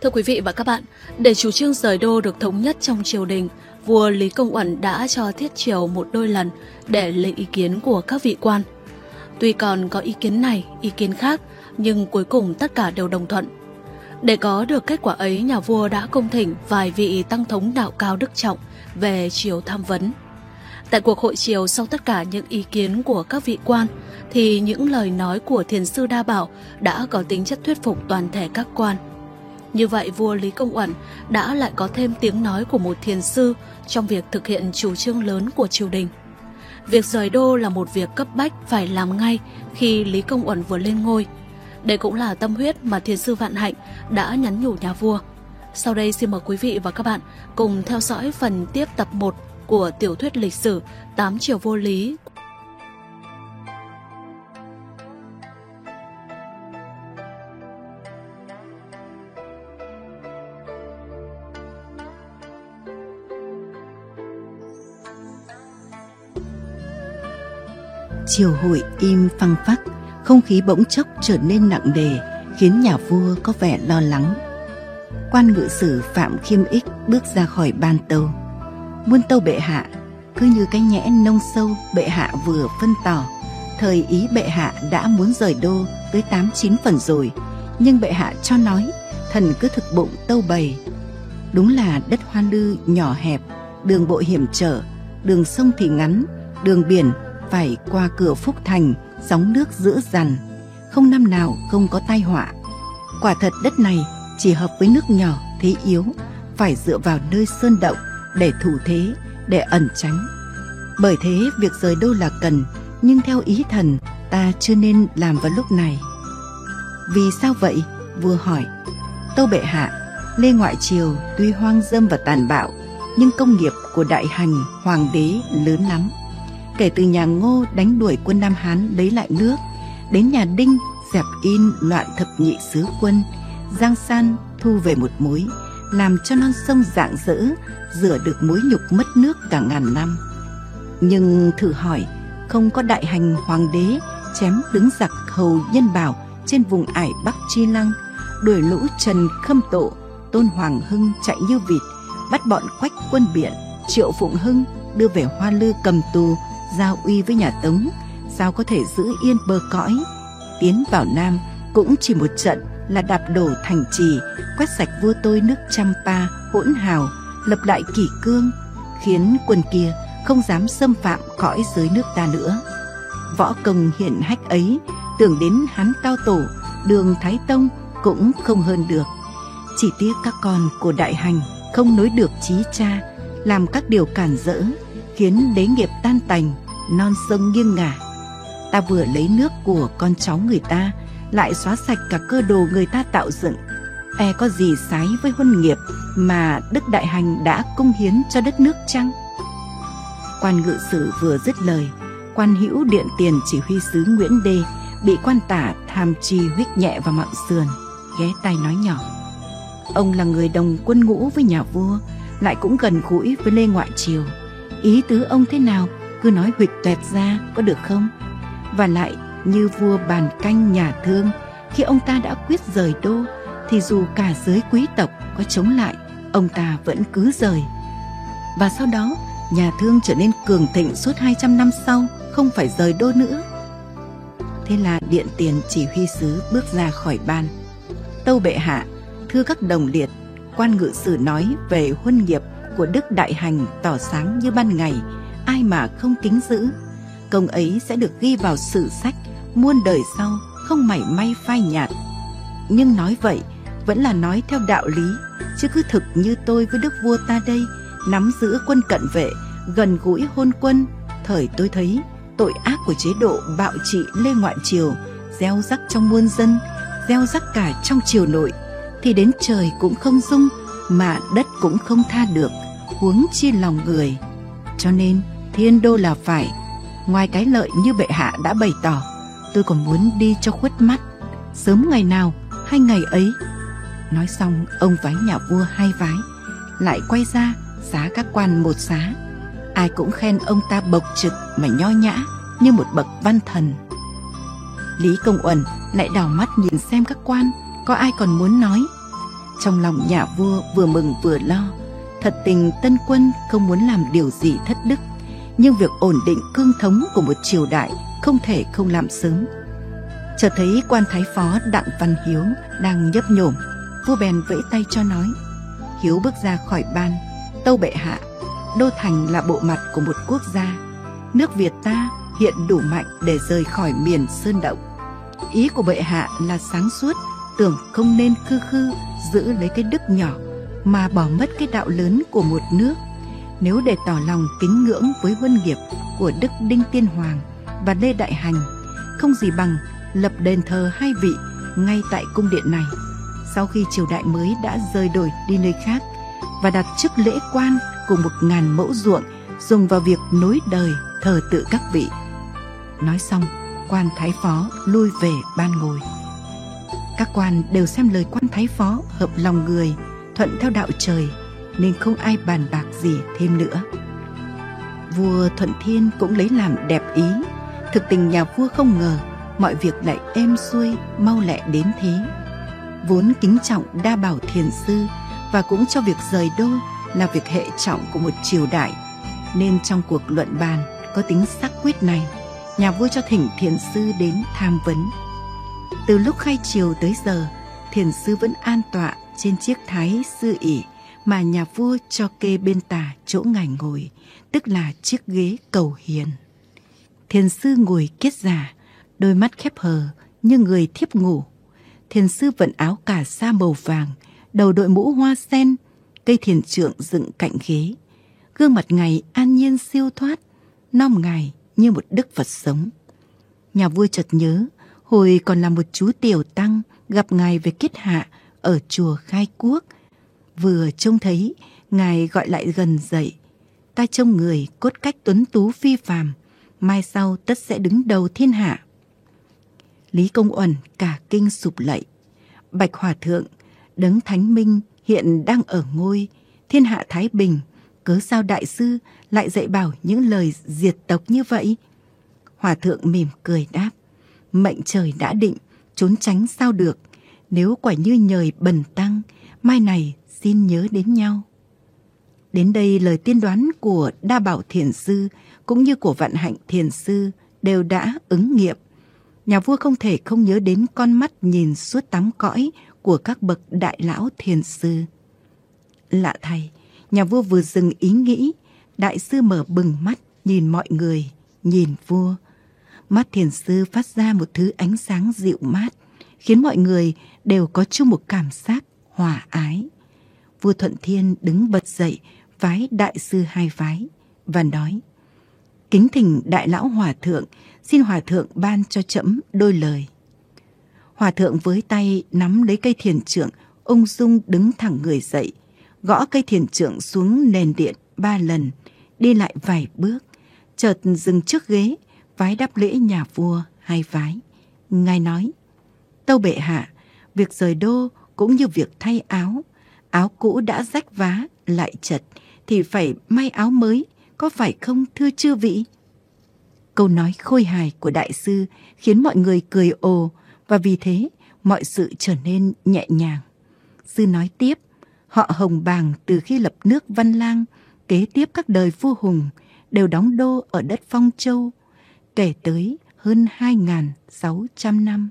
Thưa quý vị và các bạn, để chủ trương rời đô được thống nhất trong triều đình, vua Lý Công Uẩn đã cho thiết triều một đôi lần để lấy ý kiến của các vị quan. Tuy còn có ý kiến này, ý kiến khác, nhưng cuối cùng tất cả đều đồng thuận. Để có được kết quả ấy, nhà vua đã cung thỉnh vài vị tăng thống đạo cao đức trọng về triều tham vấn. Tại cuộc hội triều, sau tất cả những ý kiến của các vị quan, thì những lời nói của thiền sư Đa Bảo đã có tính chất thuyết phục toàn thể các quan. Như vậy, vua Lý Công Uẩn đã lại có thêm tiếng nói của một thiền sư trong việc thực hiện chủ trương lớn của triều đình. Việc rời đô là một việc cấp bách phải làm ngay khi Lý Công Uẩn vừa lên ngôi. Đây cũng là tâm huyết mà thiền sư Vạn Hạnh đã nhắn nhủ nhà vua. Sau đây xin mời quý vị và các bạn cùng theo dõi phần tiếp tập 1 của tiểu thuyết lịch sử 8 triều vô lý. Triều hội im phăng phắc, không khí bỗng chốc trở nên nặng nề, khiến nhà vua có vẻ lo lắng. Quan ngự sử Phạm Khiêm Ích bước ra khỏi ban tâu. Muôn tâu bệ hạ, cứ như cái nhẽ nông sâu bệ hạ vừa phân tỏ, thời ý bệ hạ đã muốn rời đô tới 8-9 phần rồi, nhưng bệ hạ cho nói, thần cứ thực bụng tâu bày. Đúng là đất Hoa Lư nhỏ hẹp, đường bộ hiểm trở, đường sông thì ngắn, đường biển phải qua cửa Phúc Thành, sóng nước dữ dằn, không năm nào không có tai họa. Quả thật đất này chỉ hợp với nước nhỏ thế yếu, phải dựa vào nơi sơn động để thủ thế, để ẩn tránh. Bởi thế việc rời đô là cần, nhưng theo ý thần ta chưa nên làm vào lúc này. Vì sao vậy? Vua hỏi. Tâu bệ hạ, Lê Ngoại Triều tuy hoang dâm và tàn bạo, nhưng công nghiệp của đại hành hoàng đế lớn lắm. Kể từ nhà Ngô đánh đuổi quân Nam Hán lấy lại nước, đến nhà Đinh dẹp in loạn thập nhị sứ quân, Giang San thu về một mối, làm cho non sông rạng rỡ, rửa được mối nhục mất nước cả ngàn năm. Nhưng thử hỏi, không có đại hành hoàng đế chém đứng giặc Hầu Nhân Bảo trên vùng ải Bắc Chi Lăng, đuổi lũ Trần Khâm Tộ, Tôn Hoàng Hưng chạy như vịt, bắt bọn Quách Quân Biện, Triệu Phụng Hưng đưa về Hoa Lư cầm tù, giao uy với nhà Tống, sao có thể giữ yên bờ cõi? Tiến vào Nam cũng chỉ một trận là đạp đổ thành trì, quét sạch vua tôi nước Champa hỗn hào, lập lại kỷ cương, khiến quân kia không dám xâm phạm cõi giới nước ta nữa. Võ công hiển hách ấy, tưởng đến Hán Cao Tổ, Đường Thái Tông cũng không hơn được. Chỉ tiếc các con của đại hành không nối được chí cha, làm các điều cản rỡ, khiến đế nghiệp tan tành, non sông nghiêng ngả. Ta vừa lấy nước của con cháu người ta, lại xóa sạch cả cơ đồ người ta tạo dựng, e có gì sái với huân nghiệp mà Đức Đại Hành đã cung hiến cho đất nước chăng? Quan ngự sử vừa dứt lời, quan hữu Điện Tiền chỉ huy sứ Nguyễn Đê bị quan tả tham chi huých nhẹ vào mạn sườn, ghé tai nói nhỏ. Ông là người đồng quân ngũ với nhà vua, lại cũng gần gũi với Lê Ngoại Triều. Ý tứ ông thế nào, cứ nói huỵch toẹt ra có được không? Và lại, như vua bàn canh nhà Thương, khi ông ta đã quyết rời đô, thì dù cả giới quý tộc có chống lại, ông ta vẫn cứ rời. Và sau đó, nhà Thương trở nên cường thịnh suốt 200 năm sau, không phải rời đô nữa. Thế là Điện Tiền chỉ huy sứ bước ra khỏi ban. Tâu bệ hạ, thưa các đồng liệt, quan ngự sử nói về huân nghiệp của Đức Đại Hành tỏ sáng như ban ngày, ai mà không kính giữ. Công ấy sẽ được ghi vào sử sách, muôn đời sau không mảy may phai nhạt. Nhưng nói vậy vẫn là nói theo đạo lý, chứ cứ thực như tôi với đức vua ta đây, nắm giữ quân cận vệ, gần gũi hôn quân. Thời tôi thấy tội ác của chế độ bạo trị Lê Ngoại Triều gieo rắc trong muôn dân, gieo rắc cả trong triều nội, thì đến trời cũng không dung, mà đất cũng không tha được, huống chi lòng người. Cho nên thiên đô là phải. Ngoài cái lợi như bệ hạ đã bày tỏ, tôi còn muốn đi cho khuất mắt, sớm ngày nào hay ngày ấy. Nói xong, ông vái nhà vua 2 vái, lại quay ra xá các quan 1 xá. Ai cũng khen ông ta bộc trực mà nho nhã như một bậc văn thần. Lý Công Uẩn lại đảo mắt nhìn xem các quan có ai còn muốn nói. Trong lòng nhà vua vừa mừng vừa lo. Thật tình Tân Quân không muốn làm điều gì thất đức, nhưng việc ổn định cương thống của một triều đại không thể không làm sớm. Chợt thấy quan thái phó Đặng Văn Hiếu đang nhấp nhổm, vua bèn vẫy tay cho nói. Hiếu bước ra khỏi ban. Tâu bệ hạ, đô thành là bộ mặt của một quốc gia. Nước Việt ta hiện đủ mạnh để rời khỏi miền sơn động. Ý của bệ hạ là sáng suốt, tưởng không nên khư khư giữ lấy cái đức nhỏ mà bỏ mất cái đạo lớn của một nước. Nếu để tỏ lòng kính ngưỡng với huân nghiệp của Đức Đinh Tiên Hoàng và Lê Đại Hành, không gì bằng lập đền thờ hai vị ngay tại cung điện này. Sau khi triều đại mới đã rời đổi đi nơi khác, và đặt chức lễ quan cùng 1000 mẫu ruộng dùng vào việc nối đời thờ tự các vị. Nói xong, quan thái phó lui về ban ngồi. Các quan đều xem lời quan thái phó hợp lòng người, thuận theo đạo trời, nên không ai bàn bạc gì thêm nữa. Vua Thuận Thiên cũng lấy làm đẹp ý. Thực tình nhà vua không ngờ mọi việc lại êm xuôi, mau lẹ đến thế. Vốn kính trọng Đa Bảo Thiền Sư và cũng cho việc rời đô là việc hệ trọng của một triều đại, nên trong cuộc luận bàn có tính xác quyết này, nhà vua cho thỉnh Thiền Sư đến tham vấn. Từ lúc khai triều tới giờ, Thiền Sư vẫn an tọa trên chiếc thái sư ỷ mà nhà vua cho kê bên tả chỗ ngài ngồi, tức là chiếc ghế cầu hiền. Thiền Sư ngồi kiết già, đôi mắt khép hờ như người thiếp ngủ. Thiền Sư vận áo cà sa màu vàng, đầu đội mũ hoa sen, cây thiền trượng dựng cạnh ghế. Gương mặt ngài an nhiên siêu thoát, nom ngài như một đức Phật sống. Nhà vua chợt nhớ, hồi còn là một chú tiểu tăng gặp ngài về kiết hạ ở chùa Khai Quốc. Vừa trông thấy, ngài gọi lại gần dậy. Ta trông người cốt cách tuấn tú phi phàm, mai sau tất sẽ đứng đầu thiên hạ. Lý Công Uẩn cả kinh sụp lạy. Bạch Hòa Thượng, đấng Thánh Minh hiện đang ở ngôi, thiên hạ thái bình, cớ sao đại sư lại dạy bảo những lời diệt tộc như vậy? Hòa Thượng mỉm cười đáp, mệnh trời đã định, trốn tránh sao được. Nếu quả như nhời bần tăng, mai này xin nhớ đến nhau. Đến đây lời tiên đoán của Đa Bảo Thiền Sư cũng như của Vạn Hạnh Thiền Sư đều đã ứng nghiệm. Nhà vua không thể không nhớ đến con mắt nhìn suốt 8 cõi của các bậc đại lão thiền sư. Lạ thay, nhà vua vừa dừng ý nghĩ, đại sư mở bừng mắt nhìn mọi người, nhìn vua. Mắt thiền sư phát ra một thứ ánh sáng dịu mát, khiến mọi người đều có chung một cảm giác hòa ái. Vua Thuận Thiên đứng bật dậy, vái đại sư 2 vái và nói: kính thỉnh đại lão hòa thượng, xin hòa thượng ban cho trẫm đôi lời. Hòa thượng với tay nắm lấy cây thiền trượng, ung dung đứng thẳng người dậy, gõ cây thiền trượng xuống nền điện 3 lần, đi lại vài bước, chợt dừng trước ghế, vái đáp lễ nhà vua 2 vái. Ngài nói: tâu bệ hạ, việc rời đô cũng như việc thay áo, áo cũ đã rách vá lại chật thì phải may áo mới, có phải không thưa chư vị? Câu nói khôi hài của đại sư khiến mọi người cười ồ, và vì thế mọi sự trở nên nhẹ nhàng. Sư nói tiếp, họ Hồng Bàng từ khi lập nước Văn Lang, kế tiếp các đời vua Hùng, đều đóng đô ở đất Phong Châu, kể tới hơn 2.600 năm.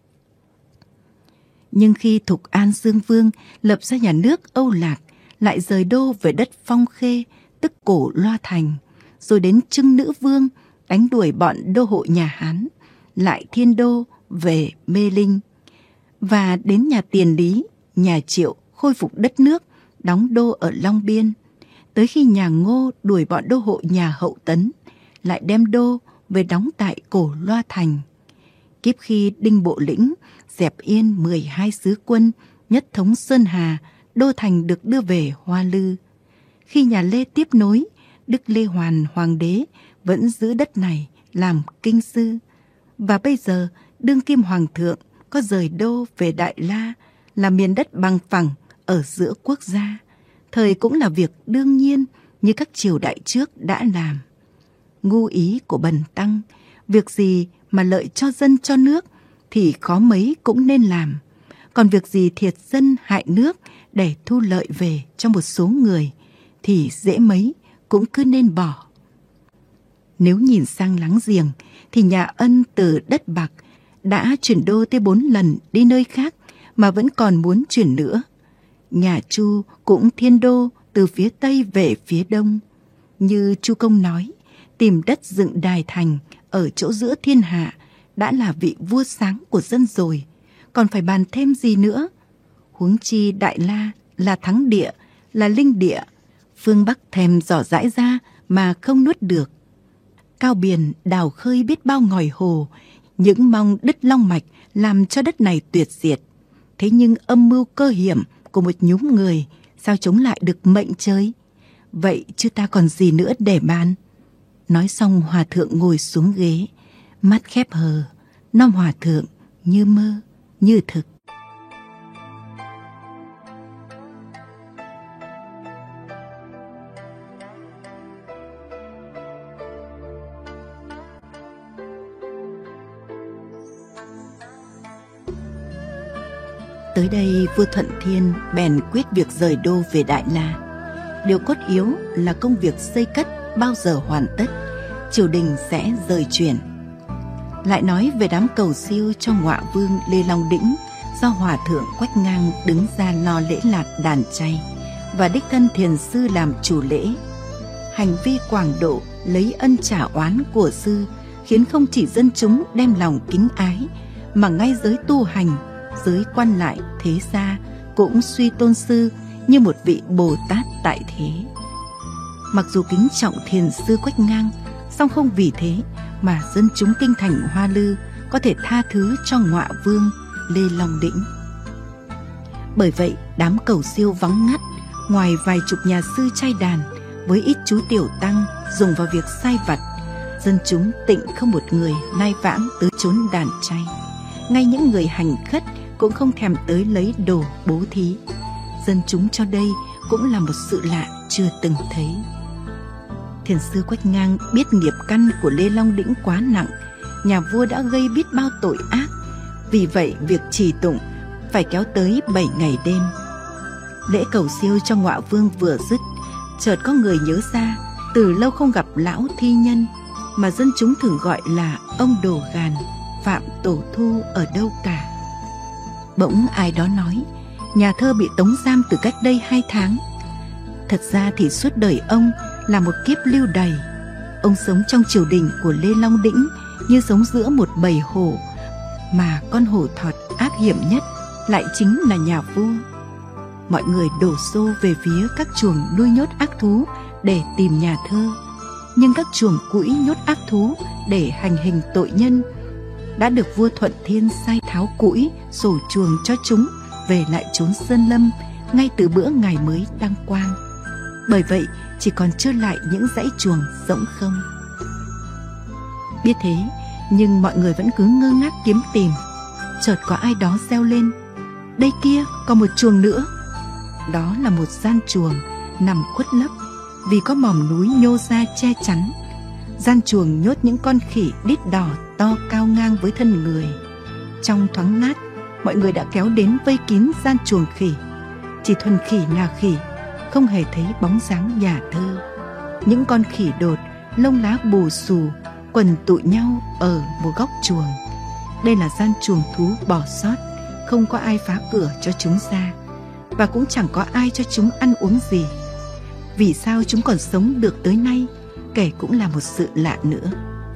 Nhưng khi Thục An Dương Vương lập ra nhà nước Âu Lạc, lại rời đô về đất Phong Khê, tức cổ Loa Thành, rồi đến Trưng Nữ Vương đánh đuổi bọn đô hộ nhà Hán, lại thiên đô về Mê Linh, và đến nhà Tiền Lý, nhà Triệu khôi phục đất nước, đóng đô ở Long Biên. Tới khi nhà Ngô đuổi bọn đô hộ nhà Hậu Tấn, lại đem đô về đóng tại cổ Loa Thành. Kiếp khi Đinh Bộ Lĩnh dẹp yên 12 sứ quân, nhất thống Sơn Hà, đô thành được đưa về Hoa Lư. Khi nhà Lê tiếp nối, Đức Lê Hoàn Hoàng đế vẫn giữ đất này làm kinh sư. Và bây giờ, đương kim hoàng thượng có rời đô về Đại La, là miền đất bằng phẳng ở giữa quốc gia. Thời cũng là việc đương nhiên như các triều đại trước đã làm. Ngu ý của bần tăng, việc gì mà lợi cho dân cho nước thì khó mấy cũng nên làm. Còn việc gì thiệt dân hại nước để thu lợi về cho một số người thì dễ mấy cũng cứ nên bỏ. Nếu nhìn sang láng giềng thì nhà Ân từ đất Bạc đã chuyển đô tới 4 lần đi nơi khác mà vẫn còn muốn chuyển nữa. Nhà Chu cũng thiên đô từ phía Tây về phía Đông. Như Chu Công nói, tìm đất dựng đài thành ở chỗ giữa thiên hạ đã là vị vua sáng của dân rồi, còn phải bàn thêm gì nữa. Huống chi Đại La là thắng địa, là linh địa, phương Bắc thèm dò dãi ra mà không nuốt được. Cao biển đào khơi biết bao ngòi hồ, những mong đứt long mạch làm cho đất này tuyệt diệt. Thế nhưng âm mưu cơ hiểm của một nhúm người sao chống lại được mệnh trời? Vậy chứ ta còn gì nữa để bàn? Nói xong hòa thượng ngồi xuống ghế, mắt khép hờ, nom hòa thượng như mơ, như thực. Tới đây vua Thuận Thiên bèn quyết việc rời đô về Đại La. Điều cốt yếu là công việc xây cất bao giờ hoàn tất, triều đình sẽ rời chuyển. Lại nói về đám cầu siêu cho Ngọa Vương Lê Long Đĩnh do Hòa thượng Quách Ngang đứng ra lo lễ lạt đàn chay và đích thân thiền sư làm chủ lễ. Hành vi quảng độ lấy ân trả oán của sư khiến không chỉ dân chúng đem lòng kính ái mà ngay giới tu hành, giới quan lại thế gia cũng suy tôn sư như một vị Bồ Tát tại thế. Mặc dù kính trọng thiền sư Quách Ngang, song không vì thế mà dân chúng kinh thành Hoa Lư có thể tha thứ cho Ngọa Vương Lê Long Đĩnh. Bởi vậy đám cầu siêu vắng ngắt, ngoài vài chục nhà sư trai đàn với ít chú tiểu tăng dùng vào việc sai vặt, dân chúng tịnh không một người lai vãng tới chốn đàn chay. Ngay những người hành khất cũng không thèm tới lấy đồ bố thí. Dân chúng cho đây cũng là một sự lạ chưa từng thấy. Thiền sư Quách Ngang biết nghiệp căn của Lê Long Đĩnh quá nặng, nhà vua đã gây biết bao tội ác. Vì vậy việc trì tụng phải kéo tới 7 ngày đêm. Lễ cầu siêu cho Ngọa Vương vừa dứt, chợt có người nhớ ra từ lâu không gặp lão thi nhân mà dân chúng thường gọi là ông Đồ Gàn, Phạm Tổ Thu ở đâu cả. Bỗng ai đó nói nhà thơ bị tống giam từ cách đây 2 tháng. Thật ra thì suốt đời ông là một kiếp lưu đày. Ông sống trong triều đình của Lê Long Đĩnh như sống giữa một bầy hổ, mà con hổ thọt ác hiểm nhất lại chính là nhà vua. Mọi người đổ xô về phía các chuồng nuôi nhốt ác thú để tìm nhà thơ, nhưng các chuồng cũi nhốt ác thú để hành hình tội nhân đã được vua Thuận Thiên sai tháo cũi sổ chuồng cho chúng về lại chốn sơn lâm ngay từ bữa ngày mới đăng quang. Bởi vậy chỉ còn trơ lại những dãy chuồng rỗng không. Biết thế nhưng mọi người vẫn cứ ngơ ngác kiếm tìm. Chợt có ai đó reo lên: đây kia còn một chuồng nữa. Đó là một gian chuồng nằm khuất lấp vì có mỏm núi nhô ra che chắn. Gian chuồng nhốt những con khỉ đít đỏ to cao ngang với thân người. Trong thoáng lát, mọi người đã kéo đến vây kín gian chuồng khỉ. Chỉ thuần khỉ là khỉ, không hề thấy bóng dáng nhà thơ. Những con khỉ đột, lông lá bù xù, quần tụi nhau ở một góc chuồng. Đây là gian chuồng thú bỏ sót, không có ai phá cửa cho chúng ra, và cũng chẳng có ai cho chúng ăn uống gì. Vì sao chúng còn sống được tới nay, kể cũng là một sự lạ nữa.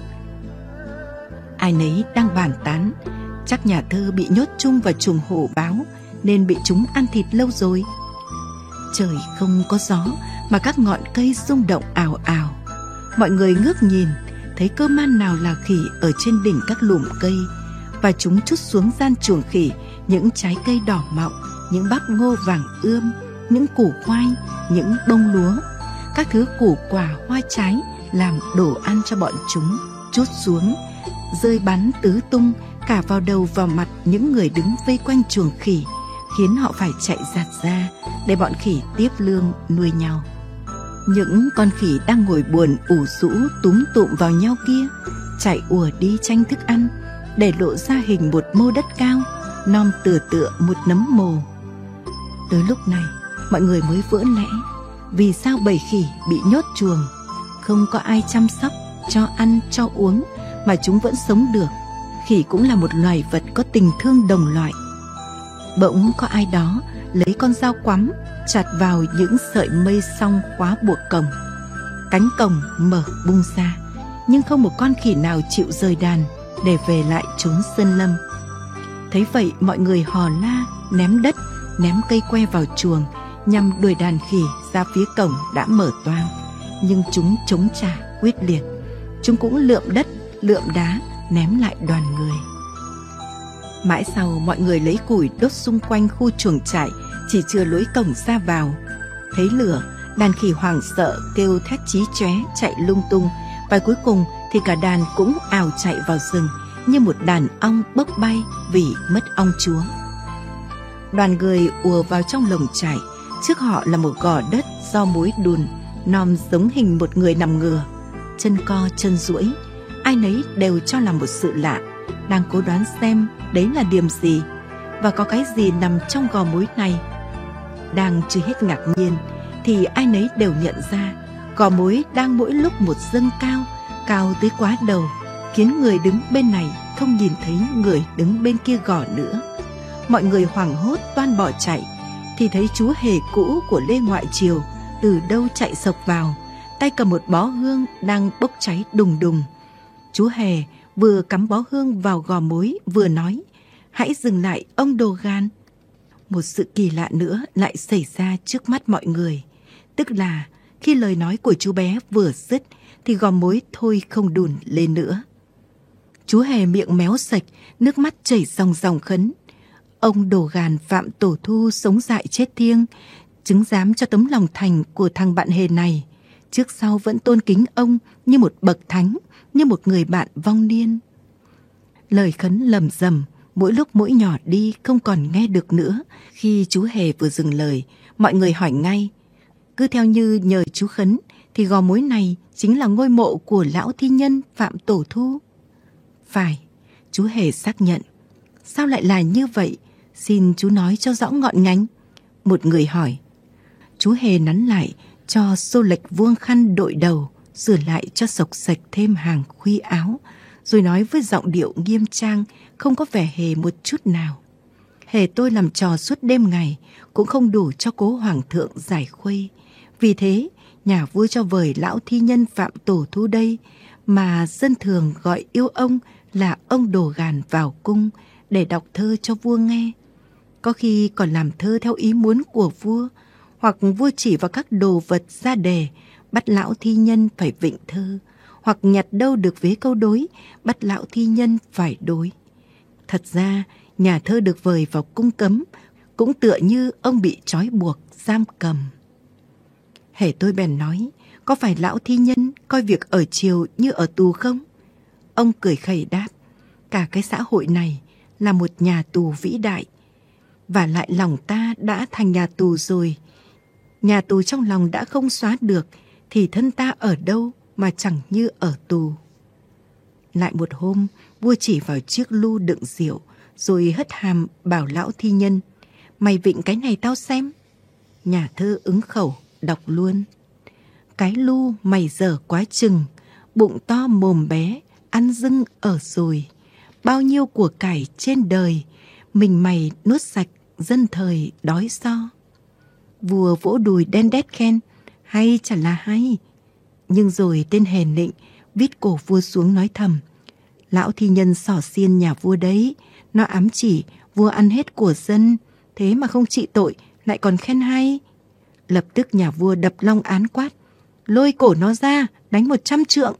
Ai nấy đang bàn tán, chắc nhà thơ bị nhốt chung vào chuồng hổ báo nên bị chúng ăn thịt lâu rồi. Trời không có gió mà các ngọn cây rung động ào ào. Mọi người ngước nhìn, thấy cơ man nào là khỉ ở trên đỉnh các lùm cây, và chúng trút xuống gian chuồng khỉ những trái cây đỏ mọng, những bắp ngô vàng ươm, những củ khoai, những bông lúa, các thứ củ quả hoa trái làm đồ ăn cho bọn chúng, trút xuống, rơi bắn tứ tung cả vào đầu vào mặt những người đứng vây quanh chuồng khỉ, khiến họ phải chạy giạt ra để bọn khỉ tiếp lương nuôi nhau. Những con khỉ đang ngồi buồn ủ rũ túm tụm vào nhau kia chạy ùa đi tranh thức ăn, để lộ ra hình một mô đất cao, non tựa tựa một nấm mồ. Tới lúc này mọi người mới vỡ lẽ. Vì sao bầy khỉ bị nhốt chuồng, không có ai chăm sóc, cho ăn, cho uống mà chúng vẫn sống được? Khỉ cũng là một loài vật có tình thương đồng loại. Bỗng có ai đó lấy con dao quắm chặt vào những sợi mây xong khóa buộc cổng. Cánh cổng mở bung ra, nhưng không một con khỉ nào chịu rời đàn để về lại chốn sơn lâm. Thấy vậy mọi người hò la, ném đất, ném cây que vào chuồng nhằm đuổi đàn khỉ ra phía cổng đã mở toang. Nhưng chúng chống trả quyết liệt. Chúng cũng lượm đất, lượm đá ném lại đoàn người. Mãi sau mọi người lấy củi đốt xung quanh khu chuồng trại, chỉ chừa lối cổng ra vào. Thấy lửa, đàn khỉ hoảng sợ kêu thét chí chóe chạy lung tung, và cuối cùng thì cả đàn cũng ào chạy vào rừng như một đàn ong bốc bay vì mất ong chúa. Đoàn người ùa vào trong lồng trại. Trước họ là một gò đất do mối đùn, nom giống hình một người nằm ngửa, chân co chân duỗi. Ai nấy đều cho là một sự lạ, đang cố đoán xem đấy là điểm gì và có cái gì nằm trong gò mối này. Đang chưa hết ngạc nhiên thì ai nấy đều nhận ra gò mối đang mỗi lúc một dâng cao, cao tới quá đầu, khiến người đứng bên này không nhìn thấy người đứng bên kia gò nữa. Mọi người hoảng hốt toan bỏ chạy thì thấy chú hề cũ của Lê Ngoại Triều từ đâu chạy sộc vào, tay cầm một bó hương đang bốc cháy đùng đùng. Chú hề vừa cắm bó hương vào gò mối vừa nói: "Hãy dừng lại ông Đồ Gan." Một sự kỳ lạ nữa lại xảy ra trước mắt mọi người, tức là khi lời nói của chú bé vừa dứt thì gò mối thôi không đùn lên nữa. Chú hề miệng méo sạch, nước mắt chảy ròng ròng khấn: "Ông Đồ Gàn Phạm Tổ Thu sống dại chết thiêng, chứng giám cho tấm lòng thành của thằng bạn hề này, trước sau vẫn tôn kính ông như một bậc thánh, như một người bạn vong niên." Lời khấn lầm rầm, mỗi lúc mỗi nhỏ đi không còn nghe được nữa. Khi chú hề vừa dừng lời, mọi người hỏi ngay: "Cứ theo như nhờ chú khấn thì gò mối này chính là ngôi mộ của lão thi nhân Phạm Tổ Thu?" "Phải," chú hề xác nhận. "Sao lại là như vậy? Xin chú nói cho rõ ngọn ngành." Một người hỏi. Chú hề nắn lại cho xô lệch vuông khăn đội đầu, sửa lại cho sộc sạch thêm hàng khuy áo, rồi nói với giọng điệu nghiêm trang, không có vẻ hề một chút nào: "Hề tôi làm trò suốt đêm ngày cũng không đủ cho cố hoàng thượng giải khuây. Vì thế nhà vua cho vời lão thi nhân Phạm Tổ Thu đây, mà dân thường gọi yêu ông là ông Đồ Gàn vào cung để đọc thơ cho vua nghe. Có khi còn làm thơ theo ý muốn của vua, hoặc vua chỉ vào các đồ vật ra đề bắt lão thi nhân phải vịnh thơ, hoặc nhặt đâu được vế câu đối bắt lão thi nhân phải đối. Thật ra nhà thơ được vời vào cung cấm cũng tựa như ông bị trói buộc giam cầm." Hề tôi bèn nói: "Có phải lão thi nhân coi việc ở triều như ở tù không?" Ông cười khẩy đáp: "Cả cái xã hội này là một nhà tù vĩ đại, và lại lòng ta đã thành nhà tù rồi. Nhà tù trong lòng đã không xóa được thì thân ta ở đâu mà chẳng như ở tù." Lại một hôm, vua chỉ vào chiếc lu đựng rượu rồi hất hàm bảo lão thi nhân: "Mày vịnh cái này tao xem." Nhà thơ ứng khẩu đọc luôn: "Cái lu mày dở quá chừng, bụng to mồm bé, ăn dưng ở rồi. Bao nhiêu của cải trên đời, mình mày nuốt sạch, dân thời đói so." Vua vỗ đùi đen đét khen: "Hay chả là hay." Nhưng rồi tên hề nịnh vít cổ vua xuống nói thầm: "Lão thi nhân xỏ xiên nhà vua đấy, nó ám chỉ vua ăn hết của dân, thế mà không trị tội lại còn khen hay." Lập tức nhà vua đập long án quát: "Lôi cổ nó ra, đánh 100 trượng."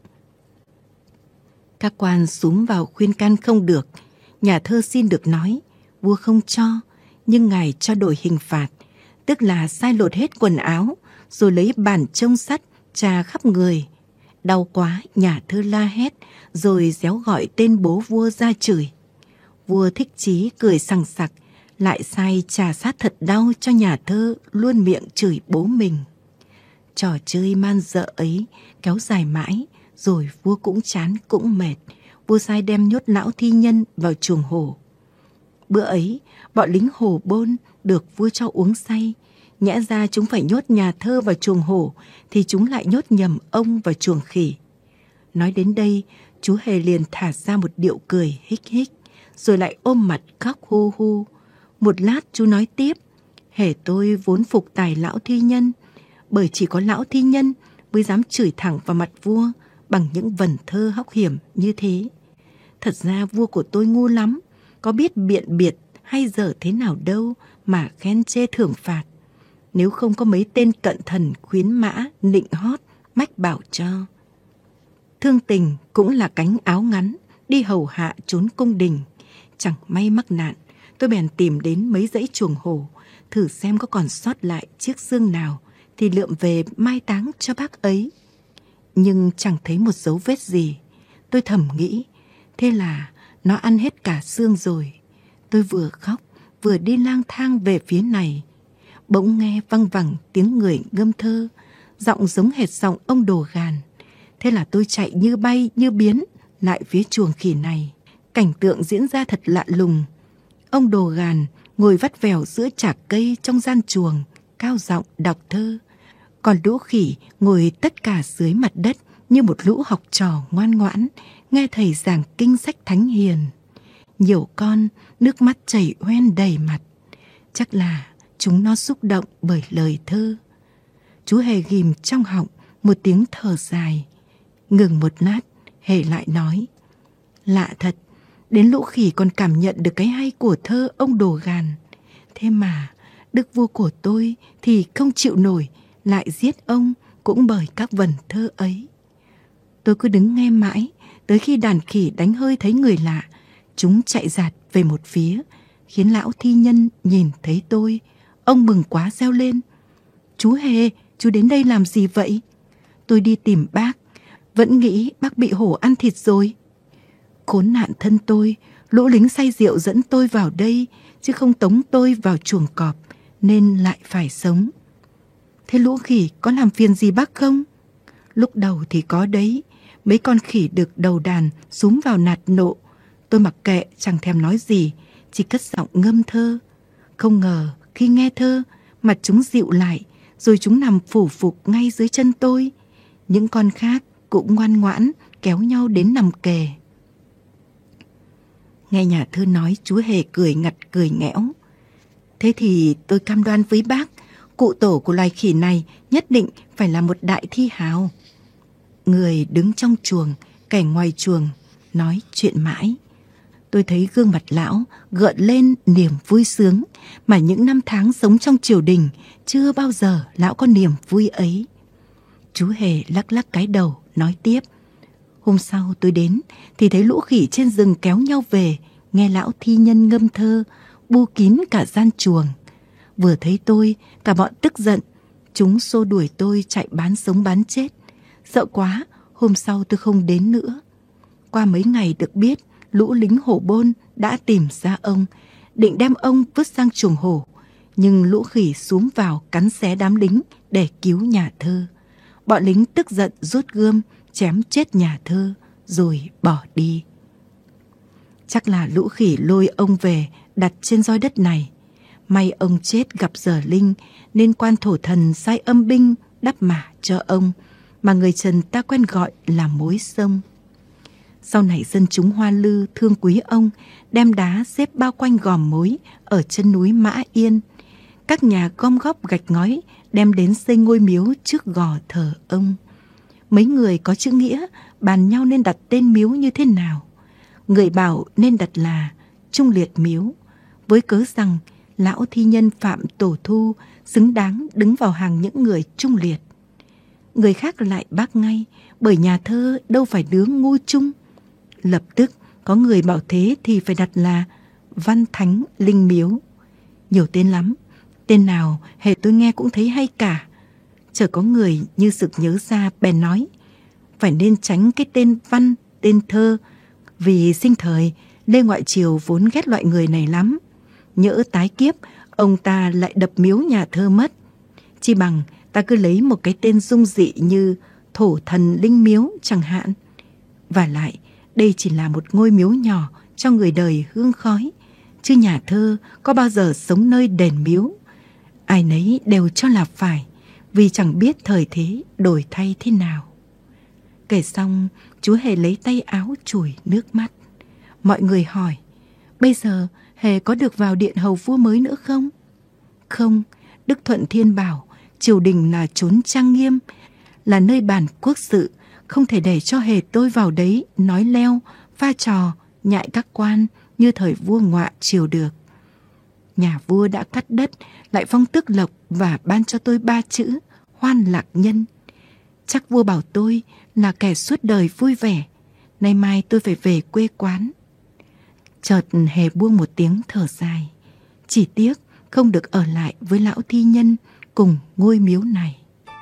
Các quan xúm vào khuyên can không được. Nhà thơ xin được nói, vua không cho, nhưng ngài cho đổi hình phạt, tức là sai lột hết quần áo, rồi lấy bàn trông sắt chà khắp người. Đau quá, nhà thơ la hét, rồi réo gọi tên bố vua ra chửi. Vua thích chí cười sằng sặc, lại sai trà sát thật đau cho nhà thơ luôn miệng chửi bố mình. Trò chơi man dợ ấy kéo dài mãi, rồi vua cũng chán cũng mệt. Vua sai đem nhốt lão thi nhân vào chuồng hổ. Bữa ấy, bọn lính hổ Bôn được vua cho uống say. Nhẽ ra chúng phải nhốt nhà thơ vào chuồng hổ, thì chúng lại nhốt nhầm ông vào chuồng khỉ. Nói đến đây, chú Hề liền thả ra một điệu cười hích hích, rồi lại ôm mặt khóc hu hu. Một lát chú nói tiếp: Hề tôi vốn phục tài lão thi nhân, bởi chỉ có lão thi nhân mới dám chửi thẳng vào mặt vua bằng những vần thơ hóc hiểm như thế. Thật ra vua của tôi ngu lắm, có biết biện biệt hay dở thế nào đâu mà khen chê thưởng phạt. Nếu không có mấy tên cận thần khuyến mã nịnh hót mách bảo cho. Thương Tình cũng là cánh áo ngắn, đi hầu hạ trốn cung đình. Chẳng may mắc nạn, tôi bèn tìm đến mấy dãy chuồng hổ, thử xem có còn sót lại chiếc xương nào thì lượm về mai táng cho bác ấy. Nhưng chẳng thấy một dấu vết gì. Tôi thầm nghĩ, thế là nó ăn hết cả xương rồi. Tôi vừa khóc vừa đi lang thang về phía này, bỗng nghe văng vẳng tiếng người ngâm thơ, giọng giống hệt giọng ông Đồ Gàn. Thế là tôi chạy như bay như biến lại phía chuồng khỉ này. Cảnh tượng diễn ra thật lạ lùng. Ông Đồ Gàn ngồi vắt vẻo giữa chạc cây trong gian chuồng, cao giọng đọc thơ. Còn lũ khỉ ngồi tất cả dưới mặt đất như một lũ học trò ngoan ngoãn, nghe thầy giảng kinh sách thánh hiền. Nhiều con nước mắt chảy hoen đầy mặt. Chắc là chúng nó xúc động bởi lời thơ. Chú Hề ghim trong họng một tiếng thở dài. Ngừng một lát, Hề lại nói: Lạ thật, đến lũ khỉ còn cảm nhận được cái hay của thơ ông Đồ Gàn. Thế mà đức vua của tôi thì không chịu nổi, lại giết ông cũng bởi các vần thơ ấy. Tôi cứ đứng nghe mãi, tới khi đàn khỉ đánh hơi thấy người lạ, chúng chạy dạt về một phía, khiến lão thi nhân nhìn thấy tôi. Ông mừng quá reo lên: Chú Hề, chú đến đây làm gì vậy? Tôi đi tìm bác, vẫn nghĩ bác bị hổ ăn thịt rồi. Khốn nạn thân tôi, lũ lính say rượu dẫn tôi vào đây, chứ không tống tôi vào chuồng cọp, nên lại phải sống. Thế lũ khỉ có làm phiền gì bác không? Lúc đầu thì có đấy, mấy con khỉ được đầu đàn xúm vào nạt nộ. Tôi mặc kệ, chẳng thèm nói gì, chỉ cất giọng ngâm thơ. Không ngờ khi nghe thơ, mặt chúng dịu lại, rồi chúng nằm phủ phục ngay dưới chân tôi. Những con khác cũng ngoan ngoãn kéo nhau đến nằm kề. Nghe nhà thơ nói, chú Hề cười ngặt cười nghẽo. Thế thì tôi cam đoan với bác, cụ tổ của loài khỉ này nhất định phải là một đại thi hào. Người đứng trong chuồng, kẻ ngoài chuồng nói chuyện mãi. Tôi thấy gương mặt lão gợn lên niềm vui sướng mà những năm tháng sống trong triều đình chưa bao giờ lão có niềm vui ấy. Chú Hề lắc lắc cái đầu nói tiếp: Hôm sau tôi đến thì thấy lũ khỉ trên rừng kéo nhau về, nghe lão thi nhân ngâm thơ, bu kín cả gian chuồng. Vừa thấy tôi, cả bọn tức giận, chúng xô đuổi tôi chạy bán sống bán chết. Sợ quá, hôm sau tôi không đến nữa. Qua mấy ngày được biết lũ lính hổ Bôn đã tìm ra ông, định đem ông vứt sang chuồng hổ, nhưng lũ khỉ xúm vào cắn xé đám lính để cứu nhà thơ. Bọn lính tức giận rút gươm chém chết nhà thơ rồi bỏ đi. Chắc là lũ khỉ lôi ông về đặt trên roi đất này. May ông chết gặp giờ linh, nên quan thổ thần sai âm binh đắp mả cho ông, mà người Trần ta quen gọi là mối sông. Sau này dân chúng Hoa Lư thương quý ông, đem đá xếp bao quanh gòm mối ở chân núi Mã Yên. Các nhà gom góp gạch ngói đem đến xây ngôi miếu trước gò thờ ông. Mấy người có chữ nghĩa bàn nhau nên đặt tên miếu như thế nào. Người bảo nên đặt là Trung Liệt Miếu, với cớ rằng lão thi nhân Phạm Tổ Thu xứng đáng đứng vào hàng những người trung liệt. Người khác lại bác ngay, bởi nhà thơ đâu phải đứa ngu trung. Lập tức có người bảo thế thì phải đặt là Văn Thánh Linh Miếu. Nhiều tên lắm, tên nào hễ tôi nghe cũng thấy hay cả. Chợt có người như sực nhớ ra bèn nói: phải nên tránh cái tên văn, tên thơ, vì sinh thời Lê Ngoại Triều vốn ghét loại người này lắm. Nhỡ tái kiếp, ông ta lại đập miếu nhà thơ mất. Chi bằng ta cứ lấy một cái tên dung dị như Thổ Thần Linh Miếu chẳng hạn. Và lại, đây chỉ là một ngôi miếu nhỏ cho người đời hương khói, chứ nhà thơ có bao giờ sống nơi đền miếu. Ai nấy đều cho là phải, vì chẳng biết thời thế đổi thay thế nào. Kể xong, chú Hề lấy tay áo chùi nước mắt. Mọi người hỏi, bây giờ Hề có được vào điện hầu vua mới nữa không? Không, Đức Thuận Thiên bảo triều đình là chốn trang nghiêm, là nơi bàn quốc sự, không thể để cho Hề tôi vào đấy nói leo, pha trò, nhại các quan như thời vua Ngọa triều được. Nhà vua đã cắt đất, lại phong tước lộc và ban cho tôi 3 chữ Hoan Lạc Nhân. Chắc vua bảo tôi là kẻ suốt đời vui vẻ, nay mai tôi phải về quê quán. Chợt Hề buông một tiếng thở dài, chỉ tiếc không được ở lại với lão thi nhân cùng ngôi miếu này.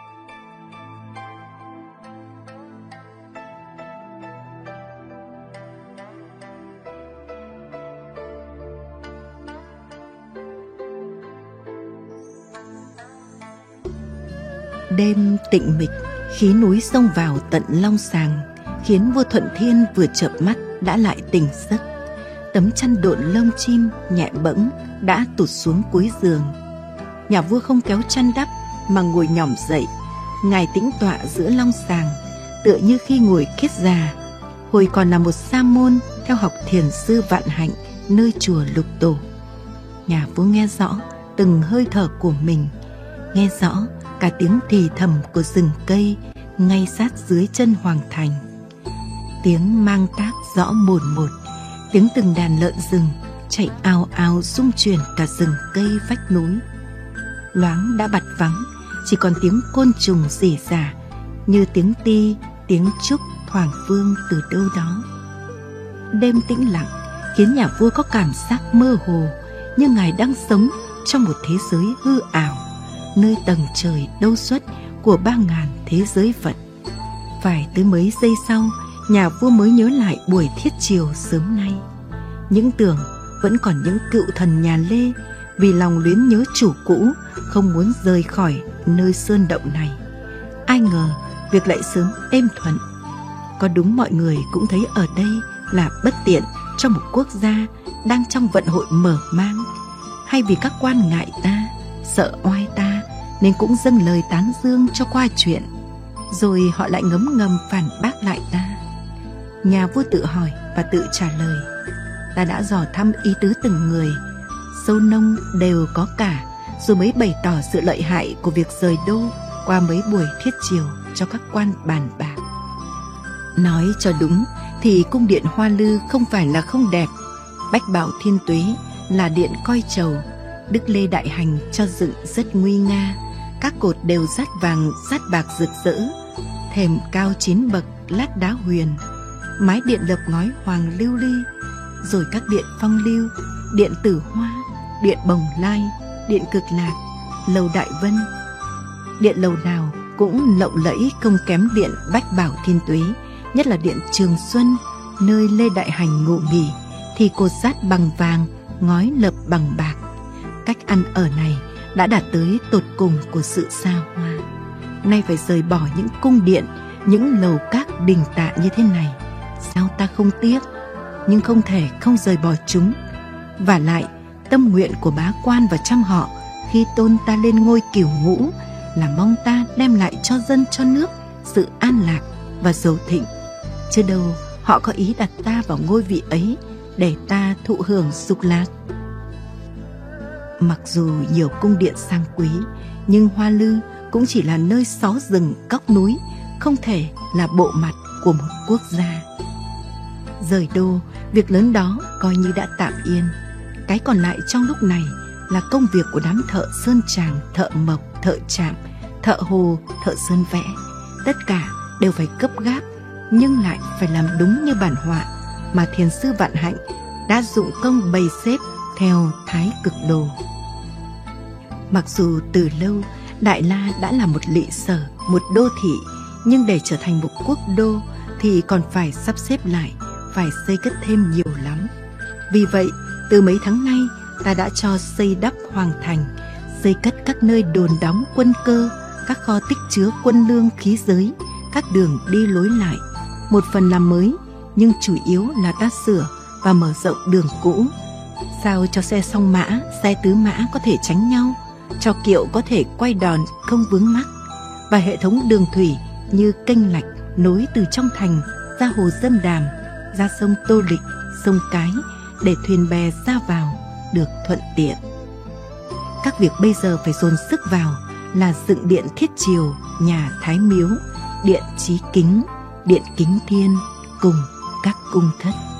Đêm tĩnh mịch, khí núi xông vào tận long sàng, khiến vua Thuận Thiên vừa chợp mắt đã lại tỉnh giấc. Tấm chăn độn lông chim nhẹ bẫng đã tụt xuống cuối giường. Nhà vua không kéo chăn đắp mà ngồi nhỏm dậy. Ngài tĩnh tọa giữa long sàng, tựa như khi ngồi kiết già, hồi còn là một sa môn theo học thiền sư Vạn Hạnh nơi chùa Lục Tổ. Nhà vua nghe rõ từng hơi thở của mình, nghe rõ cả tiếng thì thầm của rừng cây ngay sát dưới chân hoàng thành. Tiếng mang tác rõ mồn một, tiếng từng đàn lợn rừng chạy ào ào rung chuyển cả rừng cây vách núi. Loáng đã bặt vắng, chỉ còn tiếng côn trùng rỉ rả như tiếng ti, tiếng trúc thoảng vương từ đâu đó. Đêm tĩnh lặng khiến nhà vua có cảm giác mơ hồ, như ngài đang sống trong một thế giới hư ảo, nơi tầng trời đâu xuất của 3.000 thế giới vận. Phải tới mấy giây sau, nhà vua mới nhớ lại buổi thiết triều sớm nay. Những tưởng vẫn còn những cựu thần nhà Lê vì lòng luyến nhớ chủ cũ, không muốn rời khỏi nơi sơn động này. Ai ngờ việc lại sớm êm thuận. Có đúng mọi người cũng thấy ở đây là bất tiện cho một quốc gia đang trong vận hội mở mang, hay vì các quan ngại ta, sợ oai ta nên cũng dâng lời tán dương cho qua chuyện, rồi họ lại ngấm ngầm phản bác lại ta? Nhà vua tự hỏi và tự trả lời. Ta đã dò thăm ý tứ từng người, sâu nông đều có cả, rồi mới bày tỏ sự lợi hại của việc rời đô qua mấy buổi thiết triều cho các quan bàn bạc. Nói cho đúng thì cung điện Hoa Lư không phải là không đẹp. Bách Bảo Thiên Tuế là điện coi trầu, Đức Lê Đại Hành cho dựng rất nguy nga. Các cột đều dát vàng dát bạc rực rỡ, thềm cao 9 bậc lát đá huyền, mái điện lợp ngói hoàng lưu ly, rồi các điện Phong Lưu, điện Tử Hoa, điện Bồng Lai, điện Cực Lạc, lầu Đại Vân. Điện lầu nào cũng lộng lẫy không kém điện Bách Bảo Thiên Tuế, nhất là điện Trường Xuân, nơi Lê Đại Hành ngụ nghỉ, thì cột dát bằng vàng, ngói lợp bằng bạc. Cách ăn ở này đã đạt tới tột cùng của sự xa hoa. Nay phải rời bỏ những cung điện, những lầu các đình tạ như thế này, sao ta không tiếc, nhưng không thể không rời bỏ chúng. Vả lại, tâm nguyện của bá quan và trăm họ khi tôn ta lên ngôi Cửu Ngũ là mong ta đem lại cho dân cho nước sự an lạc và giàu thịnh, chứ đâu họ có ý đặt ta vào ngôi vị ấy để ta thụ hưởng dục lạc. Mặc dù nhiều cung điện sang quý, nhưng Hoa Lư cũng chỉ là nơi xó rừng cóc núi, không thể là bộ mặt của một quốc gia. Rời đô, việc lớn đó coi như đã tạm yên. Cái còn lại trong lúc này là công việc của đám thợ sơn tràng, thợ mộc, thợ chạm, thợ hồ, thợ sơn vẽ. Tất cả đều phải gấp gáp, nhưng lại phải làm đúng như bản họa mà thiền sư Vạn Hạnh đã dụng công bày xếp theo Thái Cực Đồ. Mặc dù từ lâu Đại La đã là một lỵ sở, một đô thị, nhưng để trở thành một quốc đô thì còn phải sắp xếp lại, phải xây cất thêm nhiều lắm. Vì vậy, từ mấy tháng nay ta đã cho xây đắp hoàng thành, xây cất các nơi đồn đóng quân cơ, các kho tích chứa quân lương khí giới, các đường đi lối lại. Một phần làm mới, nhưng chủ yếu là ta sửa và mở rộng đường cũ. sao cho xe song mã, xe tứ mã có thể tránh nhau, cho kiệu có thể quay đòn không vướng mắc, và hệ thống đường thủy như kênh lạch nối từ trong thành ra hồ Dâm Đàm, ra sông Tô Lịch, sông Cái để thuyền bè ra vào được thuận tiện. Các việc bây giờ phải dồn sức vào là dựng điện Thiết Triều, nhà Thái Miếu, điện Chí Kính, điện Kính Thiên cùng các cung thất.